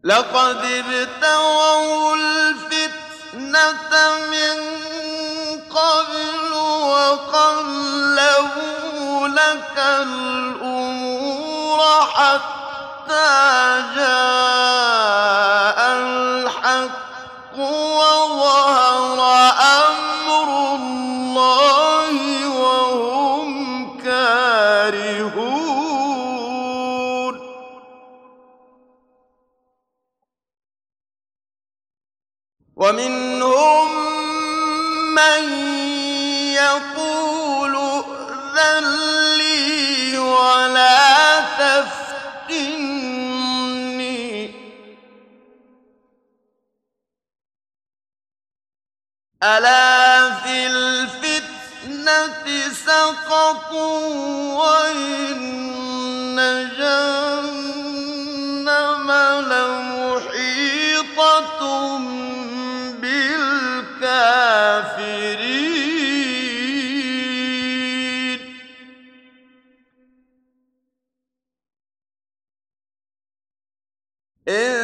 لقد ابتغوا الفتنة من قبل وقلبوا لك الأمور حتى جاء الحق وظهر أمر الله وهم كارهون ومنهم من يقول ائذن لي ولا تفتني ألا في الفتنة سقطوا وإن جهنم لمحيطة بالكافرين إن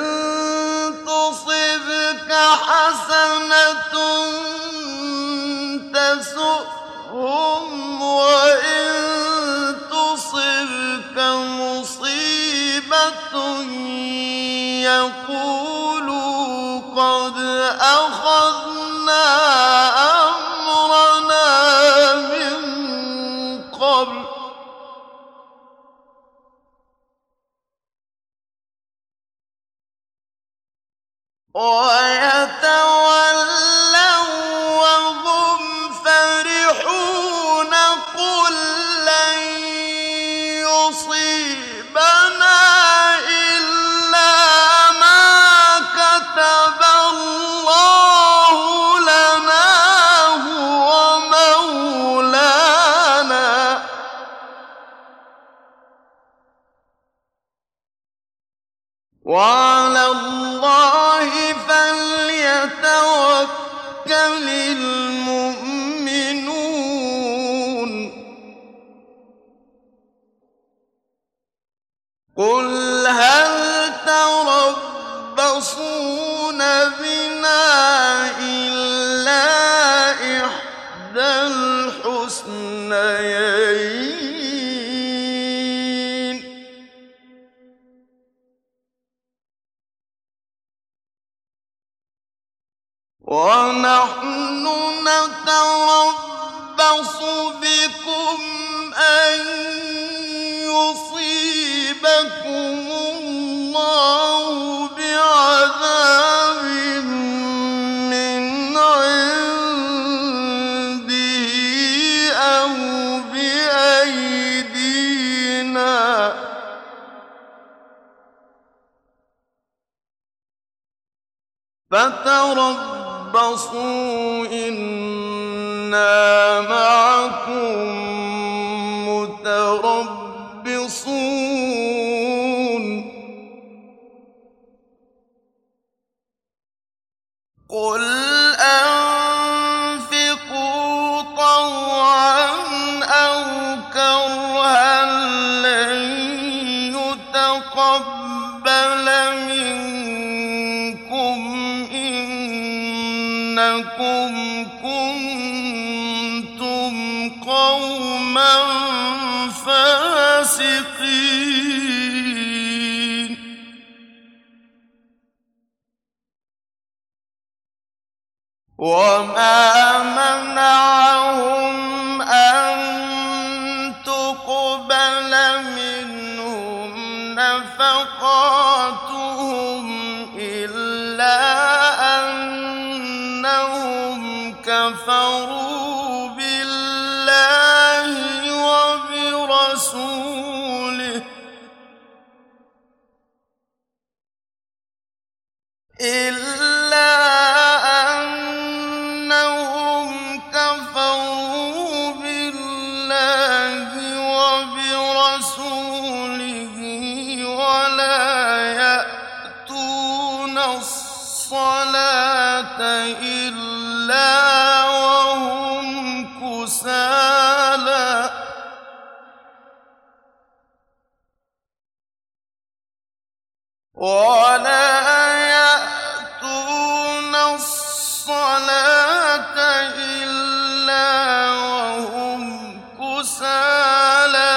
تصبك حسنة تسؤهم وإن تصبك مصيبة يقولوا قد أخذنا أمرنا من قبل ويتولوا وهم فرحون قل لن يصيبنا إلا ما كتب الله لنا هو مولانا وعلى الله فليتوكل المؤمنون قل هل تربصون بنا إلا إحدى الحسنيين ونحن نتربص بكم أن يصيبكم الله بعذاب من عنده أو بأيدينا فتربصوا إنا معكم متربصون قل أنفقوا طوعا أو كرها لن يتقبل منكم إنكم كنتم قوما فاسقين وما منعهم أن تقبل منهم نفقاتهم إلا أنهم كفروا بالله وبرسوله ولا يأتون الصلاة إلا وهم كسالى ولا يأتون الصلاة إلا وهم كسالى